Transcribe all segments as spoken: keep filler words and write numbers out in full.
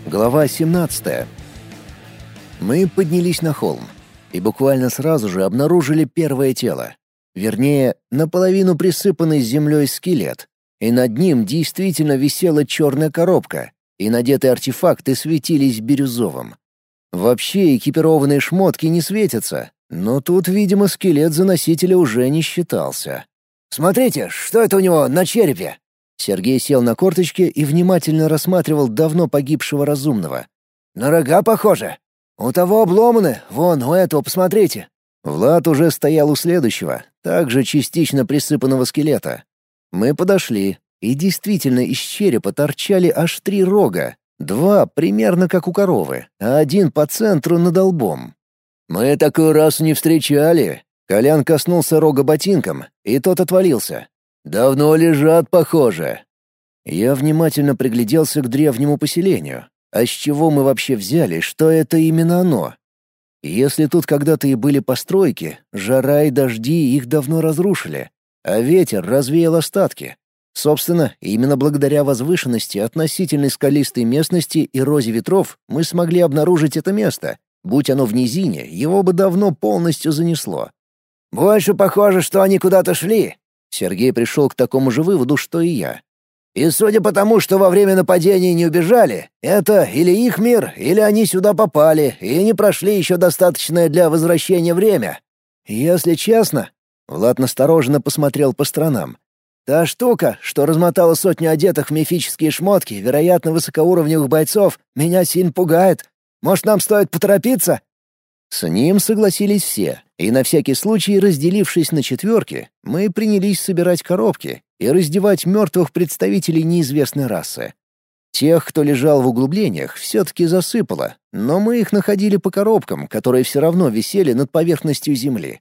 Глава семнадцатая. Мы поднялись на холм и буквально сразу же обнаружили первое тело. Вернее, наполовину присыпанный землей скелет. И над ним действительно висела черная коробка, и надетые артефакты светились бирюзовым. Вообще экипированные шмотки не светятся, но тут, видимо, скелет за носителя уже не считался. «Смотрите, что это у него на черепе?» Сергей сел на корточки и внимательно рассматривал давно погибшего разумного. «На рога похоже. У того обломаны, вон, у этого, посмотрите». Влад уже стоял у следующего, также частично присыпанного скелета. Мы подошли, и действительно из черепа торчали аж три рога. Два примерно как у коровы, а один по центру над лбом. «Мы такую расу не встречали». Колян коснулся рога ботинком, и тот отвалился. «Давно лежат, похоже». Я внимательно пригляделся к древнему поселению. А с чего мы вообще взяли, что это именно оно? Если тут когда-то и были постройки, жара и дожди их давно разрушили, а ветер развеял остатки. Собственно, именно благодаря возвышенности относительной скалистой местности и розе ветров мы смогли обнаружить это место. Будь оно в низине, его бы давно полностью занесло. «Больше похоже, что они куда-то шли». Сергей пришел к такому же выводу, что и я. «И судя по тому, что во время нападения не убежали, это или их мир, или они сюда попали и не прошли еще достаточное для возвращения время. Если честно...» Влад настороженно посмотрел по сторонам. «Та штука, что размотала сотню одетых в мифические шмотки, вероятно, высокоуровневых бойцов, меня сильно пугает. Может, нам стоит поторопиться?» С ним согласились все, и на всякий случай, разделившись на четверки, мы принялись собирать коробки и раздевать мертвых представителей неизвестной расы. Тех, кто лежал в углублениях, все-таки засыпало, но мы их находили по коробкам, которые все равно висели над поверхностью Земли.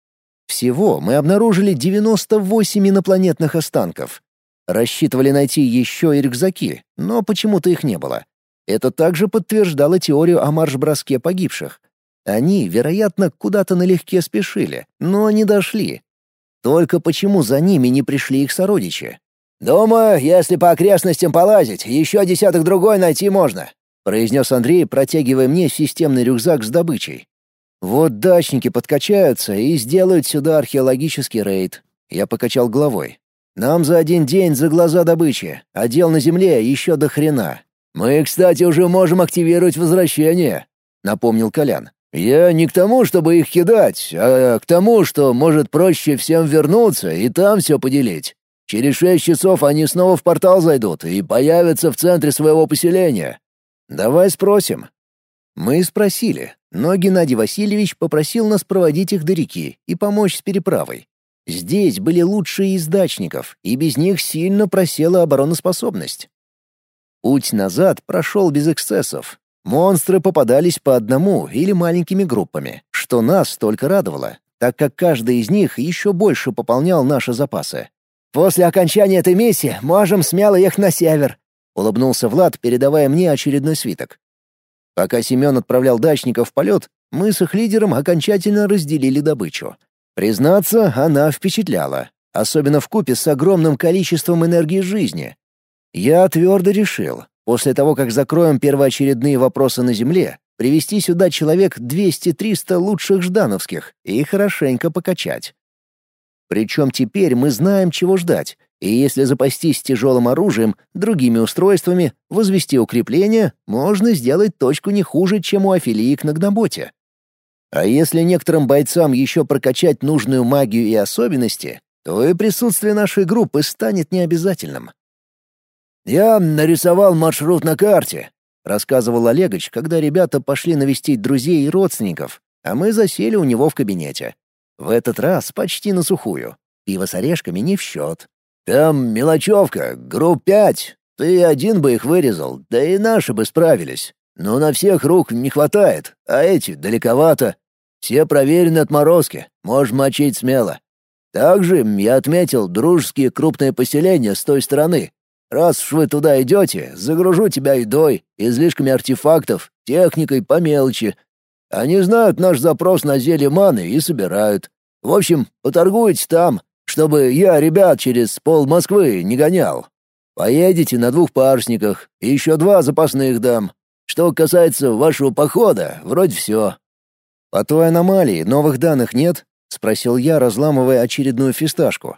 Всего мы обнаружили девяносто восемь инопланетных останков. Рассчитывали найти еще и рюкзаки, но почему-то их не было. Это также подтверждало теорию о марш-броске погибших. Они, вероятно, куда-то налегке спешили, но не дошли. Только почему за ними не пришли их сородичи? «Думаю, если по окрестностям полазить, еще десяток-другой найти можно», — произнес Андрей, протягивая мне системный рюкзак с добычей. «Вот дачники подкачаются и сделают сюда археологический рейд». Я покачал головой. «Нам за один день за глаза добычи, а дел на земле еще до хрена». «Мы, кстати, уже можем активировать возвращение», — напомнил Колян. «Я не к тому, чтобы их кидать, а к тому, что, может, проще всем вернуться и там все поделить. Через шесть часов они снова в портал зайдут и появятся в центре своего поселения. Давай спросим». Мы спросили, но Геннадий Васильевич попросил нас проводить их до реки и помочь с переправой. Здесь были лучшие из дачников, и без них сильно просела обороноспособность. Путь назад прошел без эксцессов. Монстры попадались по одному или маленькими группами, что нас только радовало, так как каждый из них еще больше пополнял наши запасы. «После окончания этой миссии можем смело ехать на север», — улыбнулся Влад, передавая мне очередной свиток. Пока Семен отправлял дачников в полет, мы с их лидером окончательно разделили добычу. Признаться, она впечатляла, особенно вкупе с огромным количеством энергии жизни. Я твердо решил, после того, как закроем первоочередные вопросы на Земле, привести сюда человек двести-триста лучших ждановских и хорошенько покачать. Причем теперь мы знаем, чего ждать, и если запастись тяжелым оружием, другими устройствами, возвести укрепление, можно сделать точку не хуже, чем у афилиек на Гноботе. А если некоторым бойцам еще прокачать нужную магию и особенности, то и присутствие нашей группы станет необязательным. «Я нарисовал маршрут на карте», — рассказывал Олегович, когда ребята пошли навестить друзей и родственников, а мы засели у него в кабинете. В этот раз почти на сухую. Пиво с орешками не в счет. «Там мелочевка, групп пять. Ты один бы их вырезал, да и наши бы справились. Но на всех рук не хватает, а эти далековато. Все проверены отморозки, можешь мочить смело. Также я отметил дружеские крупные поселения с той стороны. Раз уж вы туда идете, загружу тебя едой, излишками артефактов, техникой по мелочи. Они знают наш запрос на зелье маны и собирают. В общем, поторгуйте там, чтобы я ребят через пол Москвы не гонял. Поедете на двух парусниках, и еще два запасных дам. Что касается вашего похода, вроде все». «По той аномалии новых данных нет?» — спросил я, разламывая очередную фисташку.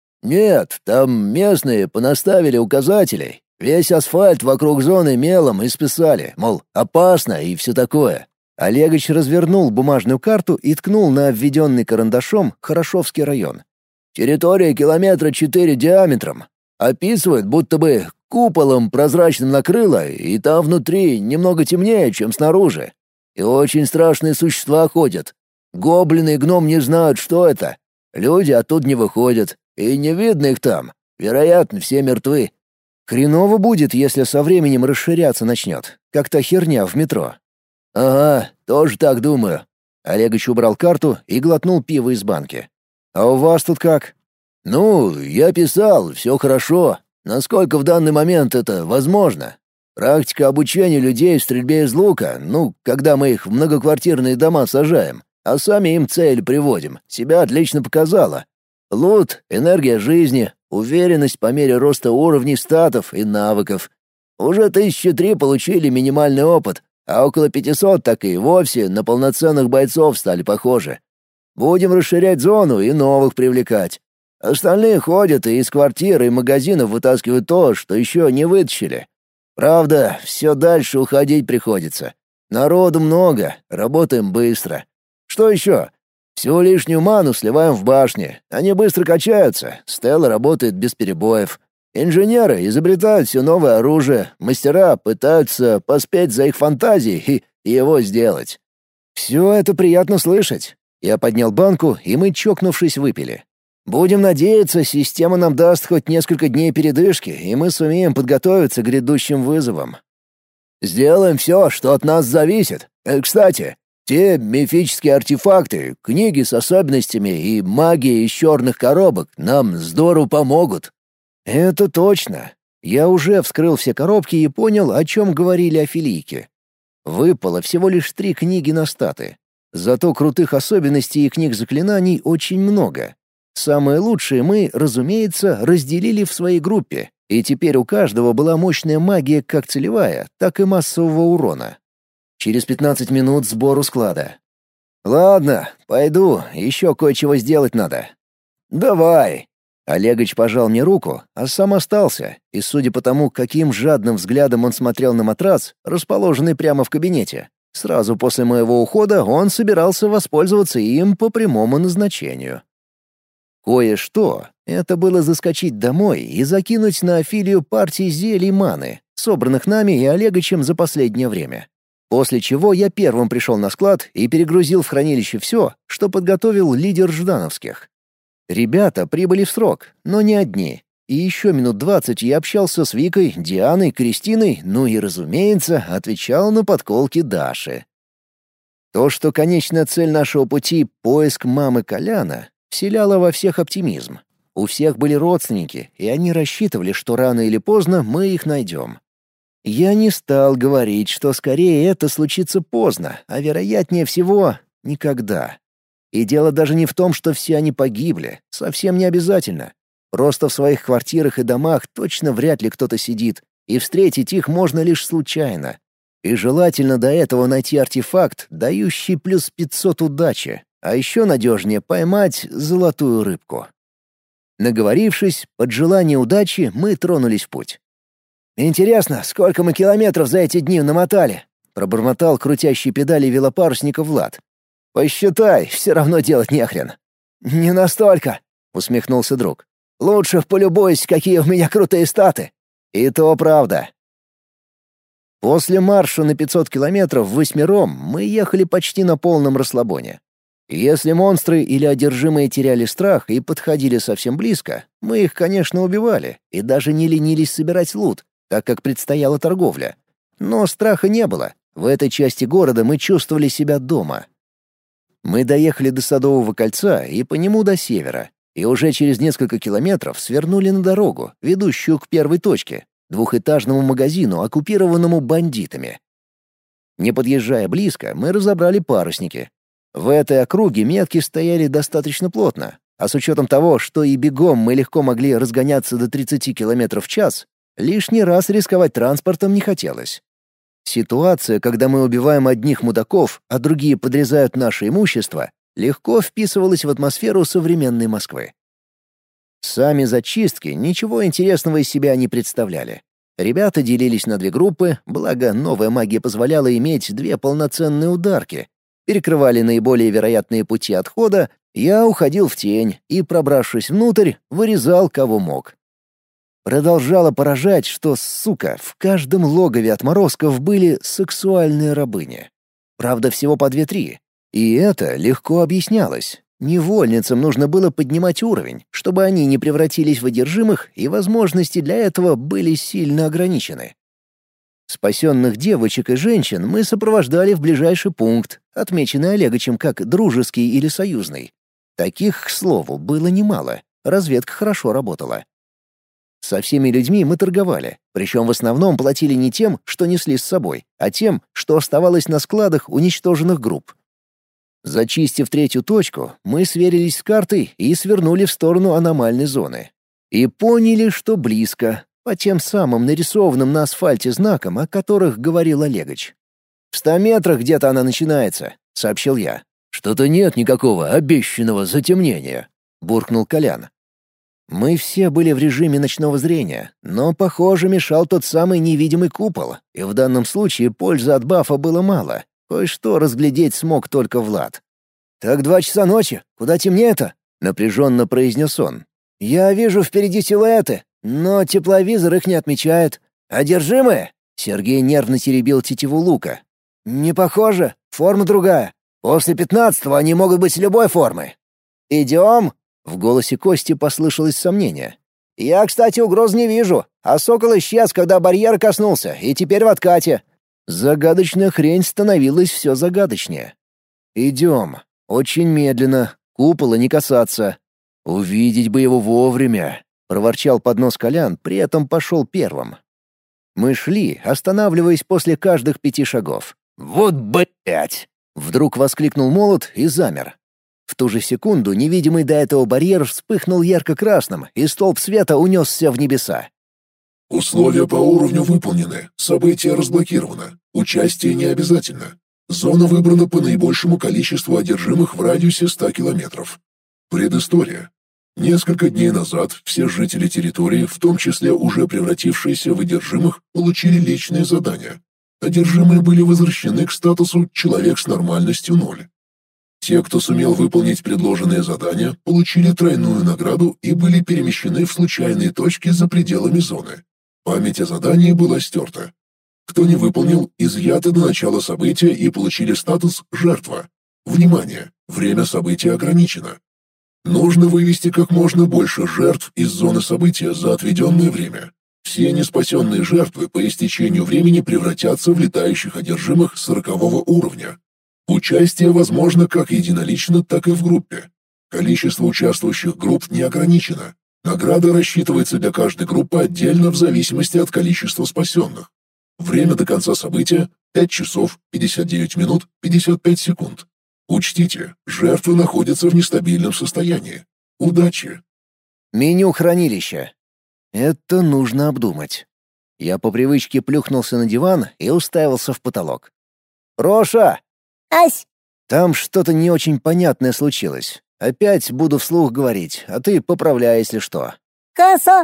«Нет, там местные понаставили указателей. Весь асфальт вокруг зоны мелом исписали, мол, опасно и все такое». Олегович развернул бумажную карту и ткнул на обведенный карандашом Хорошевский район. «Территория километра четыре диаметром. Описывает, будто бы куполом прозрачным накрыло, и там внутри немного темнее, чем снаружи. И очень страшные существа ходят. Гоблины и гном не знают, что это. Люди оттуда не выходят, и не видно их там. Вероятно, все мертвы». «Хреново будет, если со временем расширяться начнет, как та херня в метро». «Ага, тоже так думаю». Олегович убрал карту и глотнул пиво из банки. «А у вас тут как?» «Ну, я писал, все хорошо. Насколько в данный момент это возможно? Практика обучения людей в стрельбе из лука, ну, когда мы их в многоквартирные дома сажаем, а сами им цель приводим, себя отлично показала. Лут, энергия жизни, уверенность по мере роста уровней статов и навыков. Уже тысячи три получили минимальный опыт, а около пятисот так и вовсе на полноценных бойцов стали похожи. Будем расширять зону и новых привлекать. Остальные ходят и из квартир и магазинов вытаскивают то, что еще не вытащили. Правда, все дальше уходить приходится. Народу много, работаем быстро. Что еще? Всю лишнюю ману сливаем в башне. Они быстро качаются, Стелла работает без перебоев. Инженеры изобретают все новое оружие, мастера пытаются поспеть за их фантазией и его сделать. Все это приятно слышать. Я поднял банку, и мы, чокнувшись, выпили. Будем надеяться, система нам даст хоть несколько дней передышки, и мы сумеем подготовиться к грядущим вызовам. Сделаем все, что от нас зависит. Э, кстати, те мифические артефакты, книги с особенностями и магия из черных коробок нам здорово помогут. Это точно. Я уже вскрыл все коробки и понял, о чем говорили афилийки. Выпало всего лишь три книги на статы. Зато крутых особенностей и книг заклинаний очень много. Самые лучшие мы, разумеется, разделили в своей группе, и теперь у каждого была мощная магия как целевая, так и массового урона. Через пятнадцать минут сбор у склада. «Ладно, пойду, еще кое-чего сделать надо». «Давай». Олегович пожал мне руку, а сам остался, и судя по тому, каким жадным взглядом он смотрел на матрас, расположенный прямо в кабинете, сразу после моего ухода он собирался воспользоваться им по прямому назначению. Кое-что — это было заскочить домой и закинуть на Афилию партии зелий маны, собранных нами и Олеговичем за последнее время. После чего я первым пришел на склад и перегрузил в хранилище все, что подготовил лидер Ждановских. Ребята прибыли в срок, но не одни. И еще минут двадцать я общался с Викой, Дианой, Кристиной, ну и, разумеется, отвечал на подколки Даши. То, что конечная цель нашего пути — поиск мамы Коляна, вселяло во всех оптимизм. У всех были родственники, и они рассчитывали, что рано или поздно мы их найдем. Я не стал говорить, что скорее это случится поздно, а вероятнее всего — никогда. И дело даже не в том, что все они погибли, совсем не обязательно. Просто в своих квартирах и домах точно вряд ли кто-то сидит, и встретить их можно лишь случайно. И желательно до этого найти артефакт, дающий плюс пятьсот удачи, а еще надежнее поймать золотую рыбку. Наговорившись, под желание удачи мы тронулись в путь. «Интересно, сколько мы километров за эти дни намотали?» — пробормотал крутящий педали велопарусника Влад. «Посчитай, все равно делать нехрен». «Не настолько», — усмехнулся друг. «Лучше полюбуюсь, какие у меня крутые статы». «И то правда». После марша на пятьсот километров восьмером мы ехали почти на полном расслабоне. Если монстры или одержимые теряли страх и подходили совсем близко, мы их, конечно, убивали и даже не ленились собирать лут, так как предстояла торговля. Но страха не было. В этой части города мы чувствовали себя дома. Мы доехали до Садового кольца и по нему до севера, и уже через несколько километров свернули на дорогу, ведущую к первой точке — двухэтажному магазину, оккупированному бандитами. Не подъезжая близко, мы разобрали парусники. В этой округе метки стояли достаточно плотно, а с учетом того, что и бегом мы легко могли разгоняться до тридцати километров в час, лишний раз рисковать транспортом не хотелось. Ситуация, когда мы убиваем одних мудаков, а другие подрезают наше имущество, легко вписывалась в атмосферу современной Москвы. Сами зачистки ничего интересного из себя не представляли. Ребята делились на две группы, благо новая магия позволяла иметь две полноценные ударки. Перекрывали наиболее вероятные пути отхода, я уходил в тень и, пробравшись внутрь, вырезал кого мог. Продолжало поражать, что, сука, в каждом логове отморозков были сексуальные рабыни. Правда, всего по две-три. И это легко объяснялось. Невольницам нужно было поднимать уровень, чтобы они не превратились в одержимых, и возможности для этого были сильно ограничены. Спасенных девочек и женщин мы сопровождали в ближайший пункт, отмеченный Олегочем как дружеский или союзный. Таких, к слову, было немало, разведка хорошо работала. Со всеми людьми мы торговали, причем в основном платили не тем, что несли с собой, а тем, что оставалось на складах уничтоженных групп. Зачистив третью точку, мы сверились с картой и свернули в сторону аномальной зоны. И поняли, что близко, по тем самым нарисованным на асфальте знакам, о которых говорил Олегович. «В ста метрах где-то она начинается», — сообщил я. «Что-то нет никакого обещанного затемнения», — буркнул Колян. Мы все были в режиме ночного зрения, но, похоже, мешал тот самый невидимый купол, и в данном случае пользы от бафа было мало. Кое-что разглядеть смог только Влад. «Так два часа ночи. Куда темнее-то?» — напряженно произнес он. «Я вижу впереди силуэты, но тепловизор их не отмечает. Одержимые?» — Сергей нервно теребил тетиву лука. «Не похоже. Форма другая. После пятнадцатого они могут быть любой формы». «Идем?» — в голосе Кости послышалось сомнение. «Я, кстати, угроз не вижу, а сокол исчез, когда барьер коснулся, и теперь в откате». Загадочная хрень становилась все загадочнее. «Идем. Очень медленно. Купола не касаться. Увидеть бы его вовремя», — проворчал под нос Колян, при этом пошел первым. Мы шли, останавливаясь после каждых пяти шагов. «Вот блять!» — вдруг воскликнул молот и замер. В ту же секунду невидимый до этого барьер вспыхнул ярко-красным, и столб света унесся в небеса. Условия по уровню выполнены, событие разблокировано, участие не обязательно. Зона выбрана по наибольшему количеству одержимых в радиусе ста километров. Предыстория. Несколько дней назад все жители территории, в том числе уже превратившиеся в одержимых, получили личные задания. Одержимые были возвращены к статусу «человек с нормальностью ноль». Те, кто сумел выполнить предложенные задания, получили тройную награду и были перемещены в случайные точки за пределами зоны. Память о задании была стерта. Кто не выполнил, изъяты до начала события и получили статус «жертва». Внимание! Время события ограничено. Нужно вывести как можно больше жертв из зоны события за отведенное время. Все неспасенные жертвы по истечению времени превратятся в летающих одержимых сорокового уровня. Участие возможно как единолично, так и в группе. Количество участвующих групп не ограничено. Награда рассчитывается для каждой группы отдельно в зависимости от количества спасенных. Время до конца события — пять часов пятьдесят девять минут пятьдесят пять секунд. Учтите, жертвы находятся в нестабильном состоянии. Удачи! Меню хранилища. Это нужно обдумать. Я по привычке плюхнулся на диван и уставился в потолок. «Роша!» «Ась!» «Там что-то не очень понятное случилось. Опять буду вслух говорить, а ты поправляй, если что». «Каса!»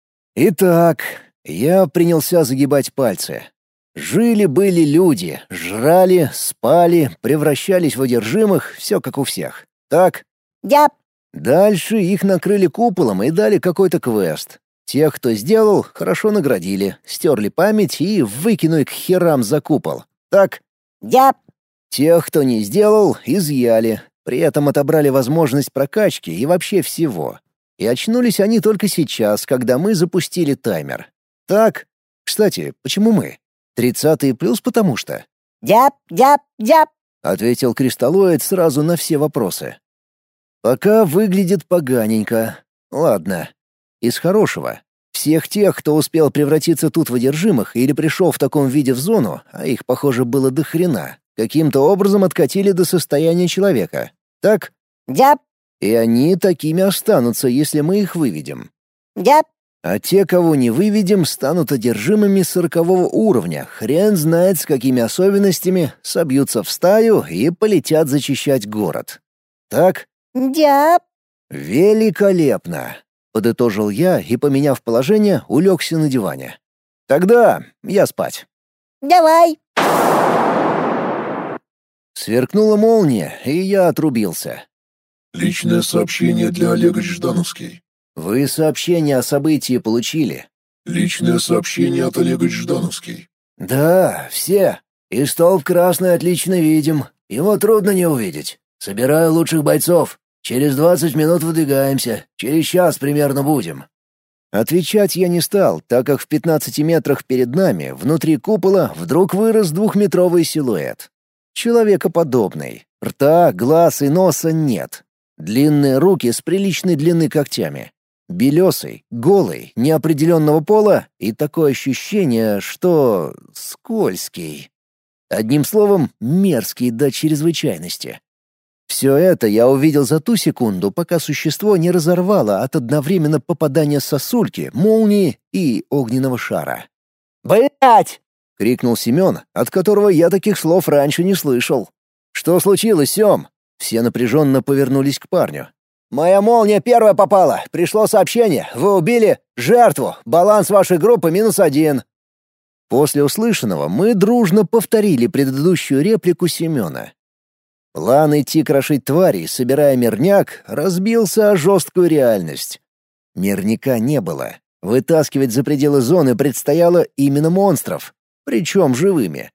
Итак, я принялся загибать пальцы. Жили-были люди, жрали, спали, превращались в одержимых, все как у всех. Так? «Дяп!» Дальше их накрыли куполом и дали какой-то квест. Тех, кто сделал, хорошо наградили, стерли память и выкинули к херам за купол. Так? «Дяп!» Тех, кто не сделал, изъяли. При этом отобрали возможность прокачки и вообще всего. И очнулись они только сейчас, когда мы запустили таймер. Так? Кстати, почему мы? Тридцатый плюс потому что? «Дяп! Дяп! Дяп!» — ответил кристаллоид сразу на все вопросы. Пока выглядит поганенько. Ладно. Из хорошего. Всех тех, кто успел превратиться тут в одержимых или пришел в таком виде в зону, а их, похоже, было до хрена, каким-то образом откатили до состояния человека. Так? «Дяп! И они такими останутся, если мы их выведем. Дяп!» А те, кого не выведем, станут одержимыми сорокового уровня, хрен знает с какими особенностями, собьются в стаю и полетят зачищать город. Так? Дяб. Великолепно! Подытожил я и, поменяв положение, улегся на диване. Тогда я спать. Давай. Сверкнула молния, и я отрубился. Личное сообщение для Олега Ждановский. Вы сообщение о событии получили? Личное сообщение от Олега Ждановский. Да, все. И столб красный отлично видим. Его трудно не увидеть. Собираю лучших бойцов. Через двадцать минут выдвигаемся. Через час примерно будем. Отвечать я не стал, так как в пятнадцати метрах перед нами, внутри купола, вдруг вырос двухметровый силуэт. Человекоподобный. Рта, глаз и носа нет. Длинные руки с приличной длины когтями. Белесый, голый, неопределенного пола и такое ощущение, что скользкий. Одним словом, мерзкий до чрезвычайности. Все это я увидел за ту секунду, пока существо не разорвало от одновременно попадания сосульки, молнии и огненного шара. «Блядь!» — крикнул Семен, от которого я таких слов раньше не слышал. «Что случилось, Сем?» Все напряженно повернулись к парню. «Моя молния первая попала. Пришло сообщение. Вы убили жертву. Баланс вашей группы минус один». После услышанного мы дружно повторили предыдущую реплику Семена. План идти крошить тварей, собирая мирняк, разбился о жесткую реальность. Мирняка не было. Вытаскивать за пределы зоны предстояло именно монстров, причем живыми.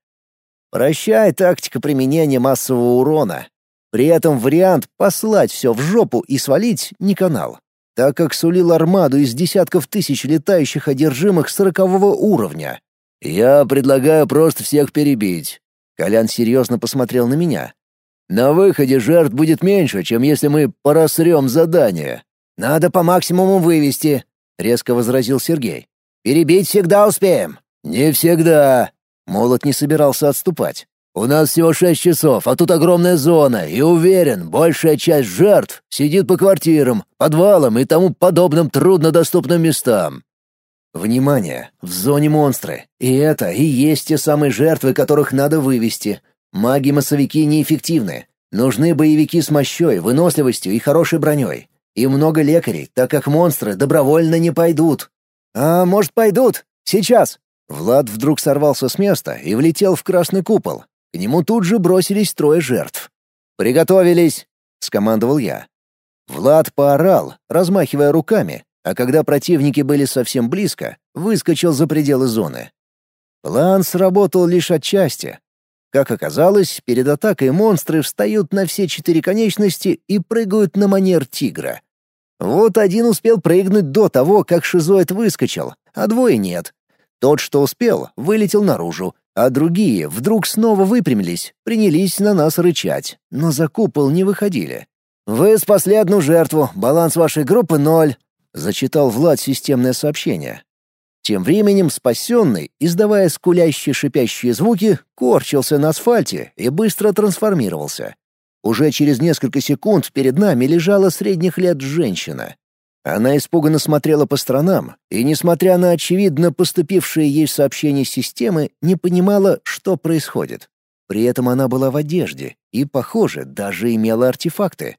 Прощай тактика применения массового урона. При этом вариант послать все в жопу и свалить не канал, так как сулил армаду из десятков тысяч летающих одержимых сорокового уровня. «Я предлагаю просто всех перебить». Колян серьезно посмотрел на меня. «На выходе жертв будет меньше, чем если мы просрем задание». «Надо по максимуму вывести», — резко возразил Сергей. «Перебить всегда успеем». «Не всегда». Молот не собирался отступать. «У нас всего шесть часов, а тут огромная зона, и уверен, большая часть жертв сидит по квартирам, подвалам и тому подобным труднодоступным местам». Внимание! В зоне монстры. И это и есть те самые жертвы, которых надо вывести. Маги-массовики неэффективны. Нужны боевики с мощой, выносливостью и хорошей броней. И много лекарей, так как монстры добровольно не пойдут. А может, пойдут? Сейчас. Влад вдруг сорвался с места и влетел в красный купол. К нему тут же бросились трое жертв. «Приготовились!» — скомандовал я. Влад поорал, размахивая руками, а когда противники были совсем близко, выскочил за пределы зоны. План сработал лишь отчасти. Как оказалось, перед атакой монстры встают на все четыре конечности и прыгают на манер тигра. Вот один успел прыгнуть до того, как шизоид выскочил, а двое нет. Тот, что успел, вылетел наружу, а другие вдруг снова выпрямились, принялись на нас рычать, но за купол не выходили. «Вы спасли одну жертву, баланс вашей группы ноль», — зачитал Влад системное сообщение. Тем временем спасенный, издавая скулящие шипящие звуки, корчился на асфальте и быстро трансформировался. Уже через несколько секунд перед нами лежала средних лет женщина. Она испуганно смотрела по сторонам и, несмотря на очевидно поступившие ей сообщения системы, не понимала, что происходит. При этом она была в одежде и, похоже, даже имела артефакты.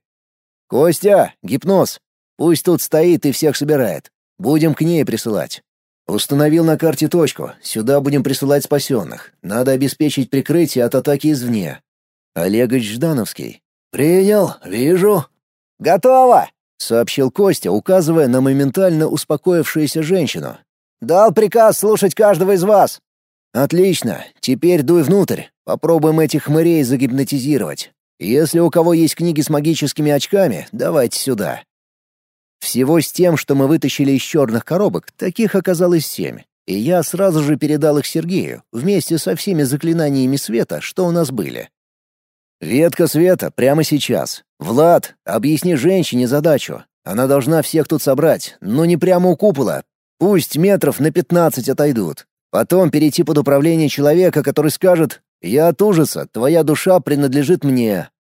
«Костя, гипноз! Пусть тут стоит и всех собирает. Будем к ней присылать». Установил на карте точку. Сюда будем присылать спасенных. Надо обеспечить прикрытие от атаки извне. Олегович Ждановский. «Принял, вижу». «Готово», — сообщил Костя, указывая на моментально успокоившуюся женщину. «Дал приказ слушать каждого из вас». «Отлично. Теперь дуй внутрь. Попробуем этих хмырей загипнотизировать. Если у кого есть книги с магическими очками, давайте сюда». Всего с тем, что мы вытащили из черных коробок, таких оказалось семь, и я сразу же передал их Сергею, вместе со всеми заклинаниями света, что у нас были. «Ветка света прямо сейчас. Влад, объясни женщине задачу. Она должна всех тут собрать, но не прямо у купола. Пусть метров на пятнадцать отойдут. Потом перейти под управление человека, который скажет: «Я от ужаса, твоя душа принадлежит мне».